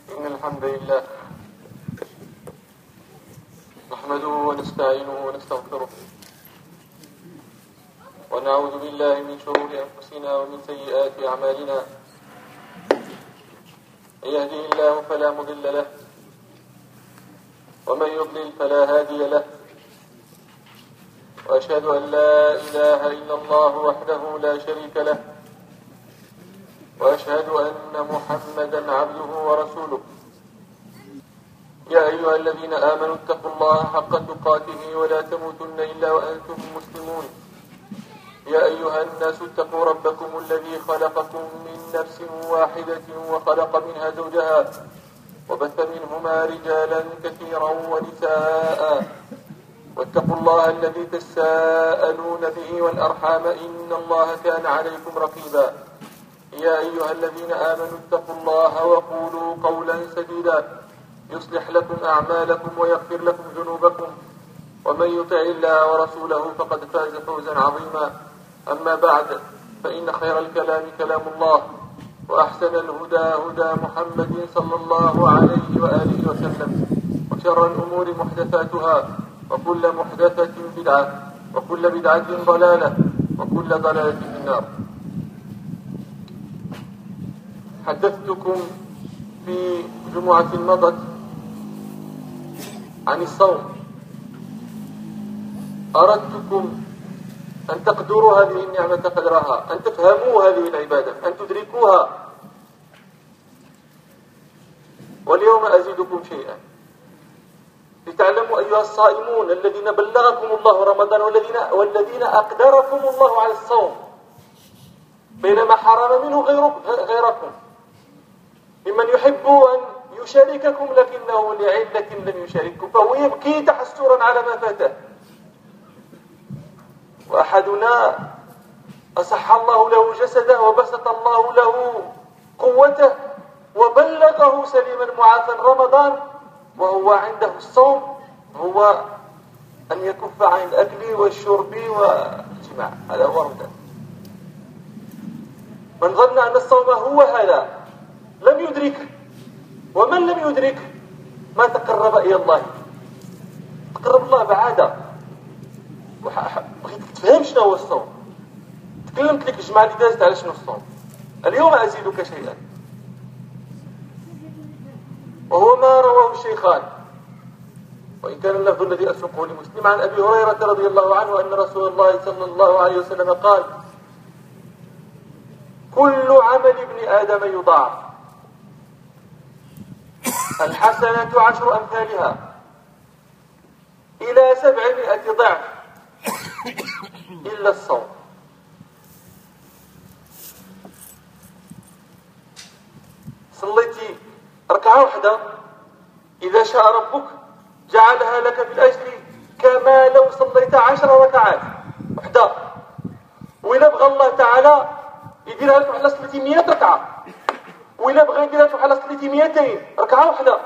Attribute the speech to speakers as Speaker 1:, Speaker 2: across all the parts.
Speaker 1: إن الحمد لله نحمده ونستعينه ونستغفره ونعوذ بالله من شرور أنفسنا ومن سيئات أعمالنا. من يهده الله فلا مضل له ومن يضلل فلا هادي له، وأشهد أن لا إله إلا الله وحده لا شريك له، وأشهد أن محمدا عبده ورسوله. يا أيها الذين آمنوا اتقوا الله حق تقاته ولا تموتن إلا وأنتم مسلمون. يا أيها الناس اتقوا ربكم الذي خلقكم من نفس واحدة وخلق منها زوجها وبث منهما رجالا كثيرا ونساء، واتقوا الله الذي تساءلون به والأرحام إن الله كان عليكم رقيبا. يا أيها الذين آمنوا اتقوا الله وقولوا قولا سديدا يصلح لكم أعمالكم ويغفر لكم ذنوبكم، ومن يطع الله ورسوله فقد فاز فوزا عظيما. أما بعد، فإن خير الكلام كلام الله، وأحسن الهدى هدى محمد صلى الله عليه وآله وسلم، وشر الأمور محدثاتها، وكل محدثة بدعة، وكل بدعة ضلالة، وكل ضلالة في النار. حدثتكم في جمعة مضت عن الصوم. أردتكم أن تقدروا هذه النعمة قدرها، أن تفهموا هذه العبادة، أن تدركوها. واليوم أزيدكم شيئا لتعلموا أيها الصائمون الذين بلغكم الله رمضان والذين أقدركم الله على الصوم، بينما حرم منه غيركم ممن يحب أن يشارككم لكنه لعلة لم يشارككم، فهو يبكي تحسرا على ما فاته. وأحدنا أصح الله له جسده وبسط الله له قوته وبلغه سليما معافا رمضان، وهو عنده الصوم هو أن يكف عن الأكل والشرب والجماع. هذا هو رمضان. من ظن أن الصوم هو هذا لم يدرك، ومن لم يدرك ما تقرب إلى الله. تقرب الله بعادة. بغيت تفهم شنو هو الصوم. تكلمت لك الجمعة اللي دازت على شنو الصوم. اليوم أزيدك شيئا، وهو ما رواه الشيخان، وإن كان اللفظ الذي أسوقه لمسلم، عن أبي هريرة رضي الله عنه أن رسول الله صلى الله عليه وسلم قال: كل عمل ابن آدم يضاعف، الحسنة 10 أمثالها إلى 700 ضعف إلا الصوم. صليتي ركعة واحدة إذا شاء ربك جعلها لك بالأجر كما لو صليت 10 ركعات واحدة. وإذا بغى الله تعالى يديرها لك على صليتي 100 ركعة، وإذا بغى يديرها لك على صليتي 200 ركعة واحدة.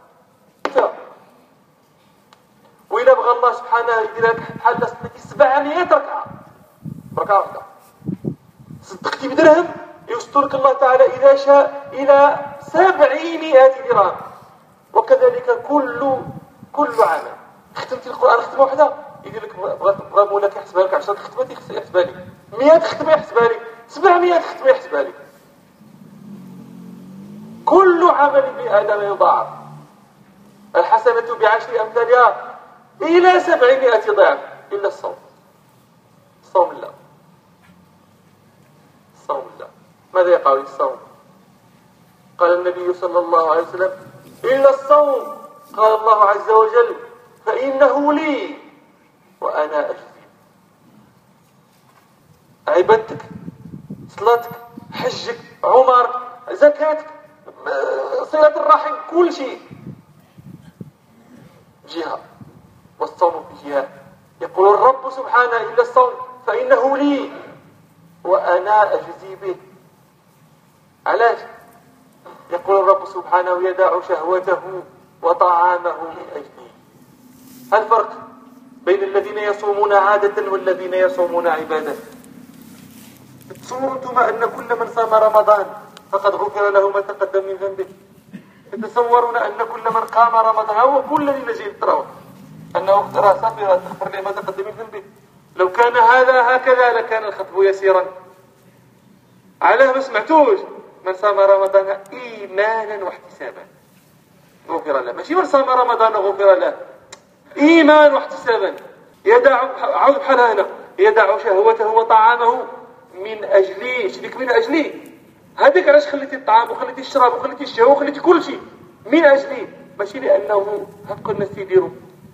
Speaker 1: وإذا بغى الله سبحانه يديرها لك على صليتي 700 ركعة واحدة. صدقتي بدرهم يوصلك الله تعالى إذا شاء إلى 700 درهم. وكذلك كل عمل. ختمتي القرآن ختمة واحدة يدير لك، بغى مولاك يحسبها لك 10 ختمات يحسبها لك، 100 ختمة يحسبها لك، 700 ختمة يحسبها لك. كل عمل ابن آدم يضاعف، الحسنة ب10 أمثالها إلى 700 ضعف إلا الصوم. صوم الله. صوم الله. ماذا يقع للصوم؟ قال النبي صلى الله عليه وسلم: إلا الصوم، قال الله عز وجل: فإنه لي وأنا أجزي. عبادتك، صلاتك، حجك، عمرك، زكاتك، صلة الرحم، كل شيء جهة، والصوم بجهة. يقول الرب سبحانه: إلا الصوم فإنه لي وأنا أجزي به. علاش؟ يقول الرب سبحانه: يدع شهوته وطعامه من أجله. الفرق بين الذين يصومون عادة والذين يصومون عبادة. تصوروا أنتم أن كل من صام رمضان فقد غفر له ما تقدم من ذنبه؟ تصورون أن كل من قام رمضان هو كل الذي نجي تراه أنه ترى صافي تغفر له ما تقدم من ذنبه. لو كان هذا هكذا لكان الخطب يسيرا. علاه ما سمعتوش؟ من صام رمضان إيمانا واحتسابا غفر له، ماشي من صام رمضان غفر له، إيمان واحتسابا. عاود بحال هنا، يدع شهوته وطعامه من أجلي. شريك من أجلي، هذيك علاش خليتي الطعام وخليتي الشراب وخليتي الشهوة وخليتي كل شيء من أجلي، ماشي لأنه هكا الناس يديروا.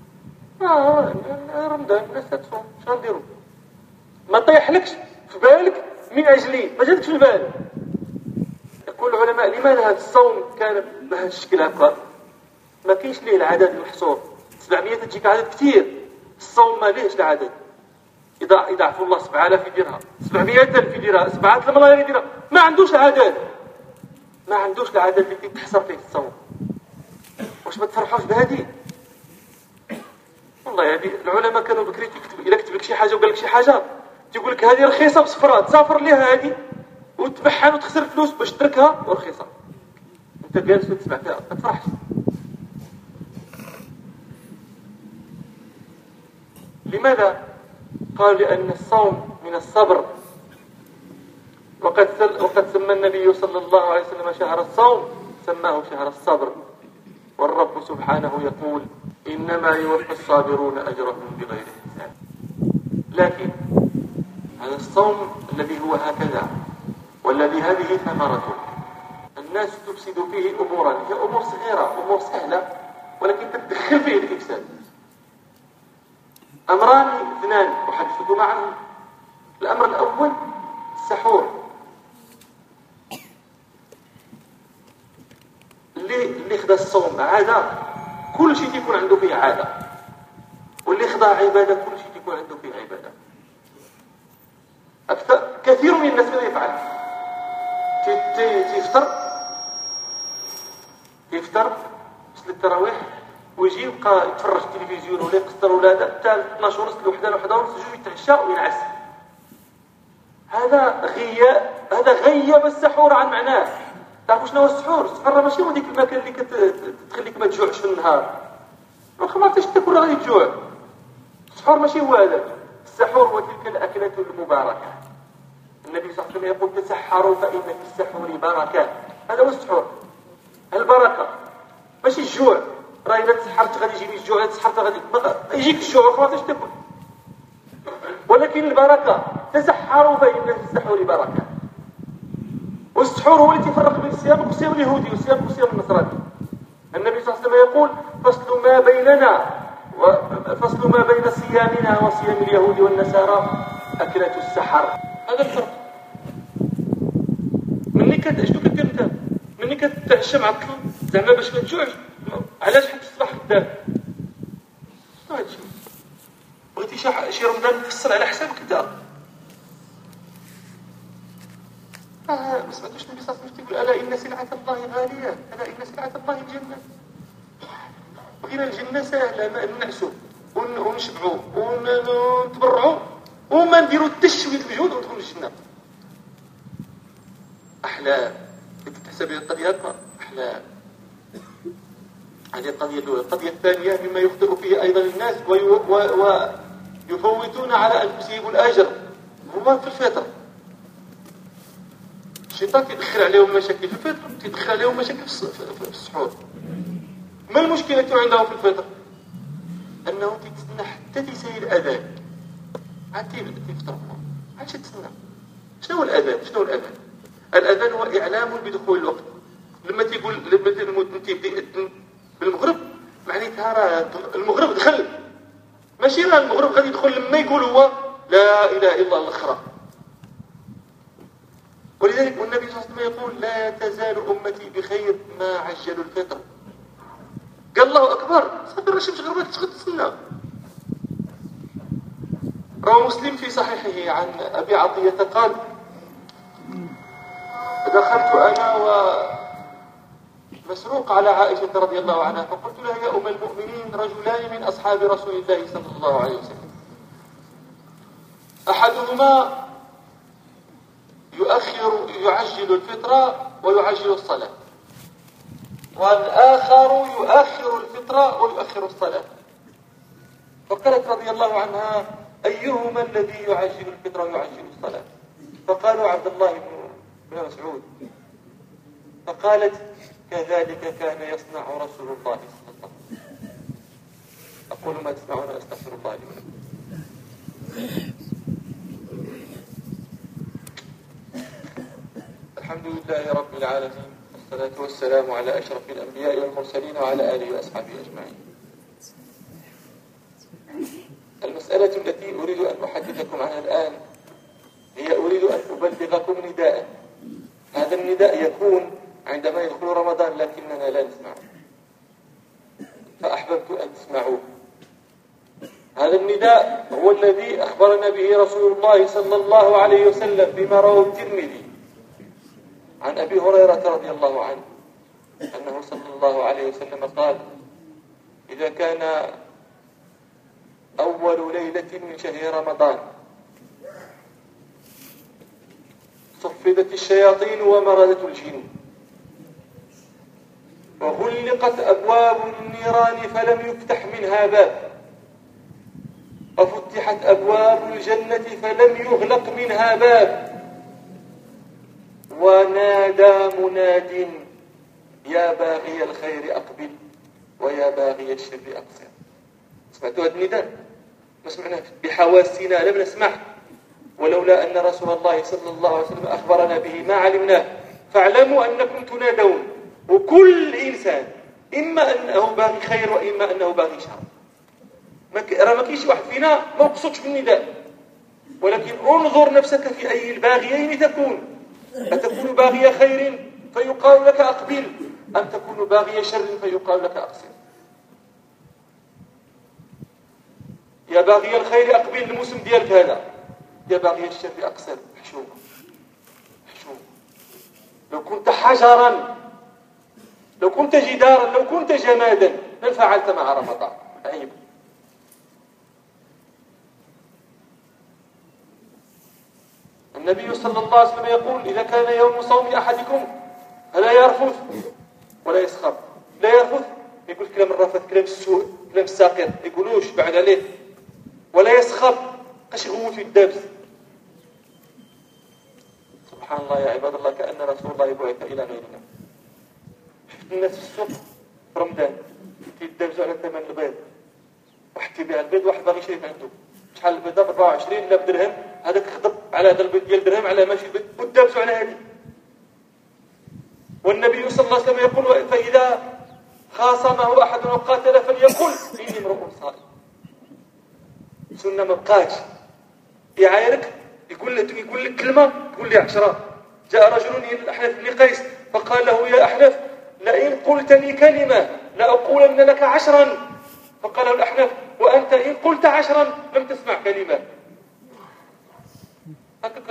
Speaker 1: رمضان الناس تصوم، شنو نديروا؟ ما طيحلكش في بالك من أجلي، ما جاتكش في البال. يقول العلماء لماذا هذا الصوم كان بهذا الشكل هكا؟ ما كاينش ليه العدد المحصور. 700 تجيك عدد كثير، الصوم ما ليهش العدد. يضعف الله 7000 يديرها، 700,000 يديرها، 7 الملايير يديرها، ما عندوش عدد، ما عندوش العدد اللي تحصر فيه الصوم. واش ما تفرحوش بهذه؟ والله هذه العلماء كانوا بكري تكتب، الا كتب لك شي حاجه وقال لك شي حاجه تقول لك هذه رخيصه بصفرات، تسافر ليها هذه وتبحن وتخسر فلوس باش تركها ورخيصه. انت جالس وتسمع فيها ما تفرحش. لماذا؟ قال لأن الصوم من الصبر، وقد سمى النبي صلى الله عليه وسلم شهر الصوم سماه شهر الصبر. والرب سبحانه يقول إنما يوفى الصابرون أجرهم بغير حساب. لكن هذا الصوم الذي هو هكذا والذي هذه ثمرته، الناس تفسد فيه أمورا، هي أمور صغيرة أمور سهلة ولكن تدخل فيه الإفساد. أمران اثنان أحدثكم عنهم. الأمر الأول السحور. اللي خدا الصوم عادة كل شيء يكون عنده فيه عادة، واللي خدا عبادة كل شيء يكون عنده فيه عبادة. كثير من الناس ماذا يفعل؟ يفطر يصلي التراويح ويجي يبقى يتفرج في التلفزيون ولا يقصر ولا حتى 12 ونص لوحده ونص يجي يتعشى وينعس. هذا غيب السحور عن معناه. تعرفوا شنو هو السحور؟ السحور ماشي هو ديك الماكله اللي كتخليك ما تجوعش في النهار، واخا ما عرفتش تاكل غادي تجوع. السحور ماشي هو هذا. السحور هو تلك الاكله المباركه. النبي صلى الله عليه وسلم يقول تسحروا فان في السحور بركه. هذا هو السحور، البركه ماشي الجوع. راه اذا تسحرت غادي يجيني الجوع، اذا تسحرت غادي يجيك الجوع وخلاص اش تاكل. ولكن البركه تسحروا فان في السحور بركه. والسحور هو اللي تفرق بين الصيام والصيام اليهودي والصيام النصراني. النبي صلى الله عليه وسلم يقول فصل ما بين صيامنا وصيام اليهود والنصارى أكلة السحر. هذا الفرق. شنو كدير انت؟ مني كتعشى معطل زعما باش ما تجوعش، علاش حتى الصباح خدام؟ شنو هادشي؟ بغيتي شي رمضان تفصل على حسابك انت. ما سمعتوش النبي صلى الله عليه وسلم يقول ألا إن سلعة الله غالية، ألا إن سلعة الله الجنة. بغينا الجنة سهلة، ما ننعسوا ونشبعوا ونتبرعوا وما نديروا التشويد المجهود وندخلوا الجنة. أحلام. تحسب القضية هكا أحلام. هذه القضية الأولى. القضية الثانية مما يخطئ فيه أيضا الناس ويفوتون على أنفسهم الأجر هو في الفطر. الشيطان تدخل عليهم مشاكل في الفطر، تدخل عليهم مشاكل في السحور. ما المشكلة عندهم في الفطر؟ أنه تتسنى حتى تيسير الأذان عاد تفطر. عاد تتسنى. شنو هو الأذان؟ الأذان هو إعلام بدخول الوقت. لما المؤذن تيبدا بالمغرب معناتها راه المغرب دخل، ماشي راه المغرب غادي يدخل لما يقول هو لا إله إلا الله الأخرى. ولذلك والنبي صلى الله عليه وسلم يقول لا تزال أمتي بخير ما عجلوا الفطر. قال الله أكبر صافي الشمس غربت تسنى. روى مسلم في صحيحه عن أبي عطية قال دخلت أنا ومسروق على عائشة رضي الله عنها فقلت لها يا أم المؤمنين رجلان من أصحاب رسول الله صلى الله عليه وسلم أحدهما يعجل الفطر ويعجل الصلاة، والآخر يؤخر الفطر ويؤخر الصلاة. فقالت رضي الله عنها: أيهما الذي يعجل الفطر ويعجل الصلاة؟ فقالوا: عبد الله بن مسعود. فقالت: كذلك كان يصنع رسول الله صلى الله عليه وسلم. أقول ما تسمعون أستغفر الله لي ولكم. الحمد لله رب العالمين، والصلاة والسلام على أشرف الأنبياء والمرسلين وعلى آله وأصحابه أجمعين. المسألة التي أريد أن أحدثكم عنها الآن هي أريد أن أبلغكم نداء. هذا النداء يكون عندما يدخل رمضان لكننا لا نسمعه، فأحببت أن تسمعوه. هذا النداء هو الذي أخبرنا به رسول الله صلى الله عليه وسلم بما رواه الترمذي عن أبي هريرة رضي الله عنه أنه صلى الله عليه وسلم قال: إذا كان أول ليلة من شهر رمضان صفدت الشياطين ومردت الجن وغلقت أبواب النيران فلم يفتح منها باب، وفتحت أبواب الجنة فلم يغلق منها باب، ونادى مناد: يا باغي الخير أقبل ويا باغي الشر أقصر. سمعتوا هذا النداء؟ ما سمعناه بحواسنا، لم نسمعه، ولولا أن رسول الله صلى الله عليه وسلم أخبرنا به ما علمناه. فاعلموا أنكم تنادون، وكل إنسان إما أنه باغي خير وإما أنه باغي شر. ما كاينش واحد فينا ما يقصدش بالنداء، ولكن انظر نفسك في أي الباغيين تكون. أتكون باغي خير فيقال لك أقبل، أم تكون باغي شر فيقال لك أقصر؟ يا باغي الخير أقبل، الموسم ديالك هذا. يا باغي الشر أقصر، حشوم. لو كنت حجرا، لو كنت جدارا، لو كنت جمادا لانفعلت مع رمضان. عيب. النبي صلى الله عليه وسلم يقول: إذا كان يوم صوم أحدكم فلا يرفث ولا يسخر. لا يرفث يقول كلام الرفث، كلام السوء، كلام الساقط، يقولوش بعد عليه. ولا يسخر قاش يغوت في الدبس. سبحان الله يا عباد الله، كأن رسول الله بعث إلى غيرنا. شفت الناس في السوق في رمضان يتدبسوا على ثمن البيض، واحد تبيع البيض، واحد باغي يشري عنده شحال البيض؟ 24 لا بدرهم. هذاك خضب على هذا البيض ديال درهم على ماشي البيض، ودابسوا على هذه. والنبي صلى الله عليه وسلم يقول: فإذا خاصمه أحد وقاتل فليقل: إني امرؤ صائم. سنة ما بقاش يعايرك، يقول لك كلمة تقول لي 10. جاء رجل إلى الأحنف بن قيس فقال له: يا أحنف، لئن قلتني كلمة لأقولن لك 10. فقال له الأحنف: وأنت إن قلت 10 لم تسمع كلمة. هكا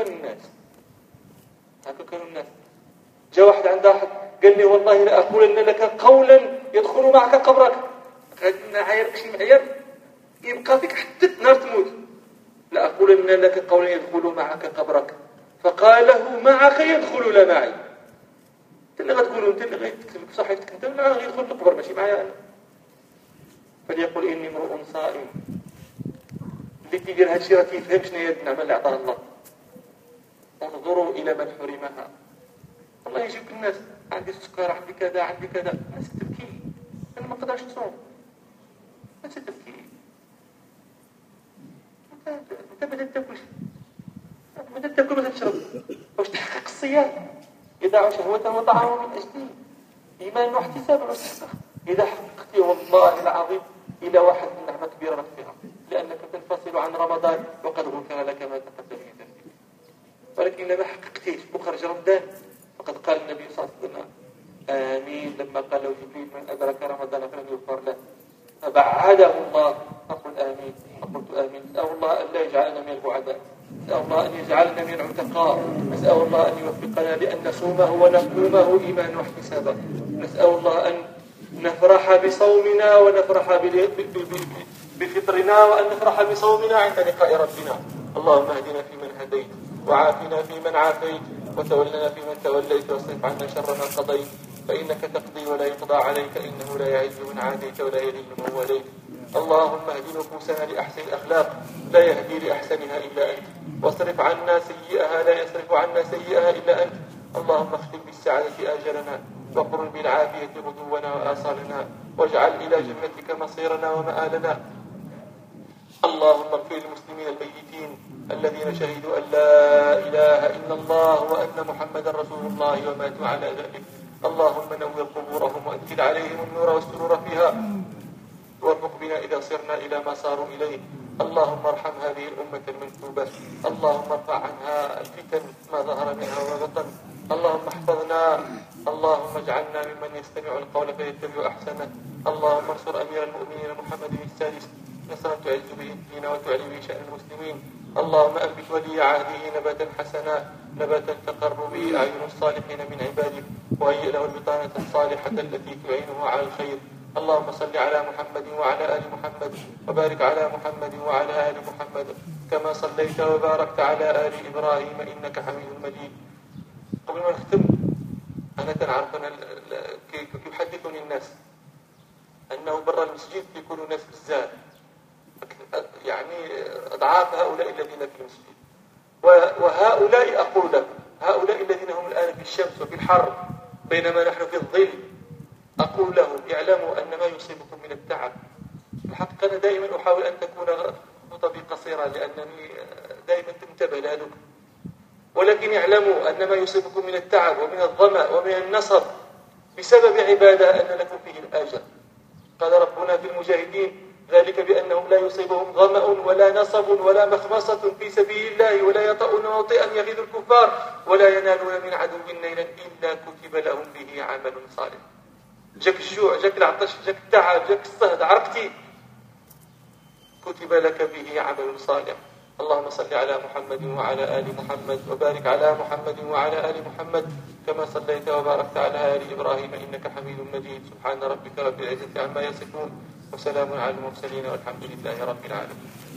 Speaker 1: كانوا الناس. جاء واحد عند واحد قال لي: والله لأقولن لك قولا يدخل معك قبرك. قال: نعايرك شي معير يبقى فيك حتى نار تموت. لأقولن لك قولا يدخل معك قبرك. فقال له: معك يدخل لا معي. انت اللي غتقولوا، انت اللي غتكتب صحيفتك، انت اللي غيدخل القبر ماشي معايا انا. فليقل: اني امرؤ صائم. اللي كيدير هادشي راه كيفهم شنو هي النعمه اللي عطاها الله. انظروا الى من حرمها. والله يجيك الناس: عندي السكر، عندي كذا، عندي كذا. الناس تبكي، انا ما نقدرش نصوم. الناس تبكي. انت بدات تاكل وتشرب واش تحقق الصيام. يدع شهوته وطعامه من اجله ايمان واحتساب واستحقاق. اذا حققتي والله العظيم الى واحد النعمه كبيره لك فيها، لانك تنفصل عن رمضان وقد غفر لك ما تقدم من ذنبك. ولكن ما حققتيش وخرج رمضان، فقد قال النبي صلى الله عليه وسلم: امين لما قال له جبريل: من ادرك رمضان فلم يغفر له فبعده الله. فقل امين. فقلت امين. نسال الله ان لا يجعلنا من البعداء، نسال الله ان يجعلنا من العتقاء، نسال الله ان يوفقنا لان نصومه ونقومه ايمانا واحتسابا، نسال الله ان نفرح بصومنا ونفرح بفطرنا، وان نفرح بصومنا عند لقاء ربنا. اللهم اهدنا فيمن هديت، وعافنا فيمن عافيت، وتولنا فيمن توليت، واصرف عنا شر ما قضيت، فانك تقضي ولا يقضى يقضى عليك إنه لا يعز من عاديت ولا يذل من واليت. اللهم اهد نفوسنا لأحسن الأخلاق لا يهدي لأحسنها إلا أنت، واصرف عنا سيئها لا يصرف عنا سيئها إلا أنت. اللهم اختم بالسعادة آجلنا، وقرن بالعافية غدونا وآصالنا، واجعل إلى جنتك مصيرنا ومآلنا. اللهم اغفر للمسلمين الميتين الذين شهدوا أن لا إله إلا الله وأن محمدا رسول الله وماتوا على ذلك. اللهم نور قبورهم وأنزل عليهم النور والسرور فيها، وارفق بنا إذا صرنا إلى ما صاروا إليه. اللهم ارحم هذه الأمة المنكوبة، اللهم ارفع عنها الفتن ما ظهر منها وما بطن. اللهم احفظنا، اللهم اجعلنا ممن يستمع القول فيتبع أحسنه. اللهم انصر أمير المؤمنين محمد السادس نصرا تعز به الدين وتعلي به شأن المسلمين. اللهم أنبت ولي عهده نباتا حسنا، نباتا تقر به أعين الصالحين من عبادك، وهيئ له البطانة الصالحة التي تعينه على الخير. اللهم صل على محمد وعلى آل محمد، وبارك على محمد وعلى آل محمد كما صليت وباركت على آل إبراهيم إنك حميد مجيد. قبل ما نختم، أنا كنعرف يحدثني الناس أنه برا المسجد يكونوا ناس بزاف، يعني أضعاف هؤلاء الذين في المسجد. وهؤلاء أقول لكم، هؤلاء الذين هم الآن في الشمس وفي الحر بينما نحن في الظل، أقول لهم اعلموا أن ما يصيبكم من التعب، الحقيقة أنا دائما أحاول أن تكون خطبي قصيرة لأنني دائما تنتبه لهذوك، ولكن اعلموا أن ما يصيبكم من التعب ومن الظمأ ومن النصب بسبب عبادة أن لكم فيه الأجر. قال ربنا في المجاهدين ذلك بأنهم لا يصيبهم ظمأ ولا نصب ولا مخمصة في سبيل الله ولا يطؤون موطئا يغيظ الكفار ولا ينالون من عدو نيلا إلا كتب لهم به عمل صالح. جاك الجوع، جاك العطش، جاك التعب، جاك الصهد، عرقتي، كتب لك به عمل صالح. اللهم صل على محمد وعلى آل محمد، وبارك على محمد وعلى آل محمد كما صليت وباركت على آل إبراهيم إنك حميد مجيد. سبحان ربك رب العزة عما يصفون، وسلام على المرسلين والحمد لله رب العالمين.